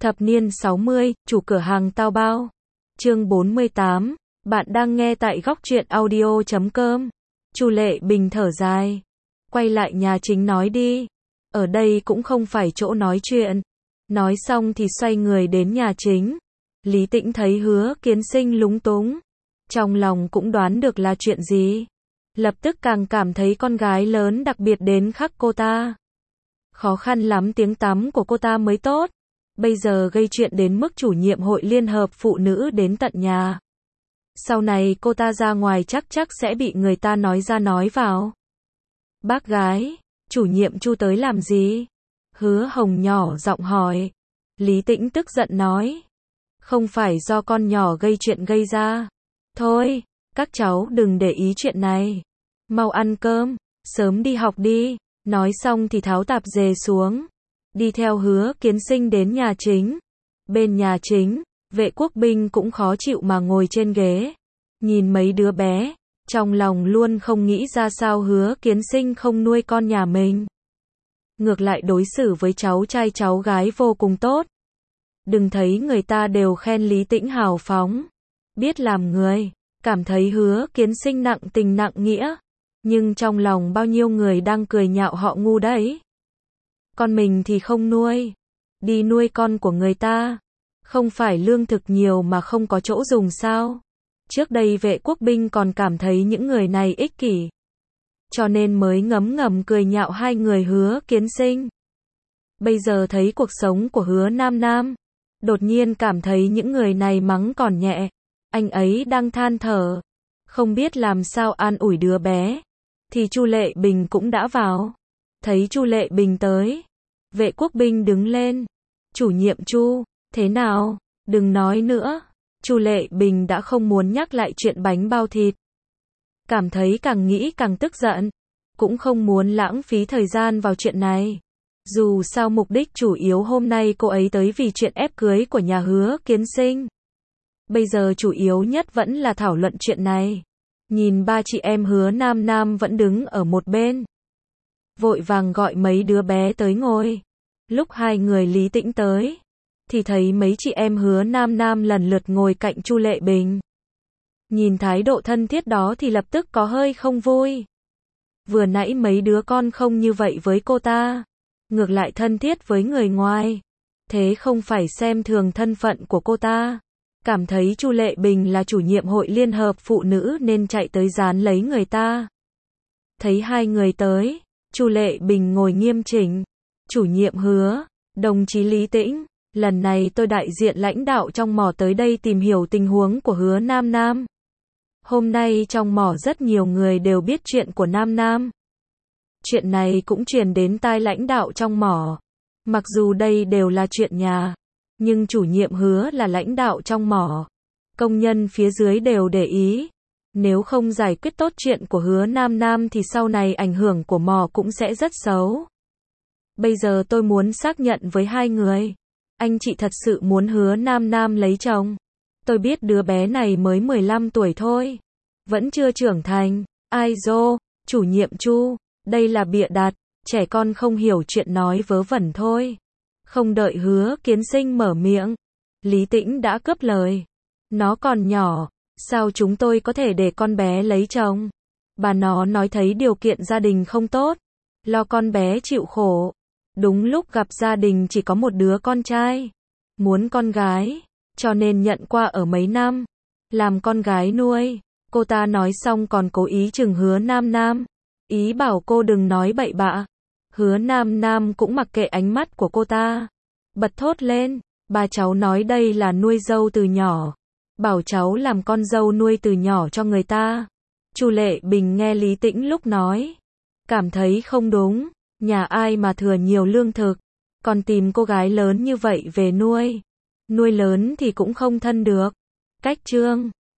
Thập niên 60, chủ cửa hàng Tao Bao. Chương 48, bạn đang nghe tại góc truyện audio.com. Chu Lệ Bình thở dài. Quay lại nhà chính nói đi. Ở đây cũng không phải chỗ nói chuyện. Nói xong thì xoay người đến nhà chính. Lý Tĩnh thấy Hứa Kiến Sinh lúng túng. Trong lòng cũng đoán được là chuyện gì. Lập tức càng cảm thấy con gái lớn đặc biệt đến khắc cô ta. Khó khăn lắm tiếng tăm của cô ta mới tốt. Bây giờ gây chuyện đến mức chủ nhiệm hội liên hợp phụ nữ đến tận nhà. Sau này cô ta ra ngoài chắc sẽ bị người ta nói ra nói vào. Bác gái, chủ nhiệm Chu tới làm gì? Hứa Hồng nhỏ giọng hỏi. Lý Tĩnh tức giận nói. Không phải do con nhỏ gây chuyện gây ra. Thôi, các cháu đừng để ý chuyện này. Mau ăn cơm, sớm đi học đi. Nói xong thì tháo tạp dề xuống. Đi theo Hứa Kiến Sinh đến nhà chính. Bên nhà chính, Vệ Quốc Binh cũng khó chịu mà ngồi trên ghế. Nhìn mấy đứa bé, trong lòng luôn không nghĩ ra sao Hứa Kiến Sinh không nuôi con nhà mình. Ngược lại đối xử với cháu trai cháu gái vô cùng tốt. Đừng thấy người ta đều khen Lý Tĩnh hào phóng, biết làm người, cảm thấy Hứa Kiến Sinh nặng tình nặng nghĩa. Nhưng trong lòng bao nhiêu người đang cười nhạo họ ngu đấy. Con mình thì không nuôi, đi nuôi con của người ta. Không phải lương thực nhiều mà không có chỗ dùng sao? Trước đây Vệ Quốc Binh còn cảm thấy những người này ích kỷ. Cho nên mới ngấm ngầm cười nhạo hai người Hứa Kiến Sinh. Bây giờ thấy cuộc sống của Hứa Nam Nam, đột nhiên cảm thấy những người này mắng còn nhẹ. Anh ấy đang than thở, không biết làm sao an ủi đứa bé. Thì Chu Lệ Bình cũng đã vào. Thấy Chu Lệ Bình tới, Vệ Quốc Binh đứng lên. Chủ nhiệm Chu, thế nào? Đừng nói nữa. Chu Lệ Bình đã không muốn nhắc lại chuyện bánh bao thịt. Cảm thấy càng nghĩ càng tức giận. Cũng không muốn lãng phí thời gian vào chuyện này. Dù sao mục đích chủ yếu hôm nay cô ấy tới vì chuyện ép cưới của nhà Hứa Kiến Sinh. Bây giờ chủ yếu nhất vẫn là thảo luận chuyện này. Nhìn ba chị em Hứa Nam Nam vẫn đứng ở một bên. Vội vàng gọi mấy đứa bé tới ngồi. Lúc hai người Lý Tĩnh tới, thì thấy mấy chị em Hứa Nam Nam lần lượt ngồi cạnh Chu Lệ Bình. Nhìn thái độ thân thiết đó thì lập tức có hơi không vui. Vừa nãy mấy đứa con không như vậy với cô ta, ngược lại thân thiết với người ngoài. Thế không phải xem thường thân phận của cô ta. Cảm thấy Chu Lệ Bình là chủ nhiệm hội liên hợp phụ nữ nên chạy tới dán lấy người ta. Thấy hai người tới, Chu Lệ Bình ngồi nghiêm chỉnh. Chủ nhiệm Hứa, đồng chí Lý Tĩnh, lần này tôi đại diện lãnh đạo trong mỏ tới đây tìm hiểu tình huống của Hứa Nam Nam. Hôm nay trong mỏ rất nhiều người đều biết chuyện của Nam Nam. Chuyện này cũng truyền đến tai lãnh đạo trong mỏ. Mặc dù đây đều là chuyện nhà, nhưng chủ nhiệm Hứa là lãnh đạo trong mỏ. Công nhân phía dưới đều để ý. Nếu không giải quyết tốt chuyện của Hứa Nam Nam thì sau này ảnh hưởng của mỏ cũng sẽ rất xấu. Bây giờ tôi muốn xác nhận với hai người. Anh chị thật sự muốn Hứa Nam Nam lấy chồng. Tôi biết đứa bé này mới 15 tuổi thôi. Vẫn chưa trưởng thành. Ai dô, chủ nhiệm Chu, đây là bịa đặt. Trẻ con không hiểu chuyện nói vớ vẩn thôi. Không đợi Hứa Kiến Sinh mở miệng, Lý Tĩnh đã cướp lời. Nó còn nhỏ, sao chúng tôi có thể để con bé lấy chồng? Bà nó nói thấy điều kiện gia đình không tốt, lo con bé chịu khổ. Đúng lúc gặp gia đình chỉ có một đứa con trai, muốn con gái, cho nên nhận qua ở mấy năm, làm con gái nuôi. Cô ta nói xong còn cố ý chừng Hứa Nam Nam, ý bảo cô đừng nói bậy bạ. Hứa Nam Nam cũng mặc kệ ánh mắt của cô ta, bật thốt lên, ba cháu nói đây là nuôi dâu từ nhỏ, bảo cháu làm con dâu nuôi từ nhỏ cho người ta. Chu Lệ Bình nghe Lý Tĩnh lúc nói, cảm thấy không đúng, nhà ai mà thừa nhiều lương thực, còn tìm cô gái lớn như vậy về nuôi. Nuôi lớn thì cũng không thân được. Cách chương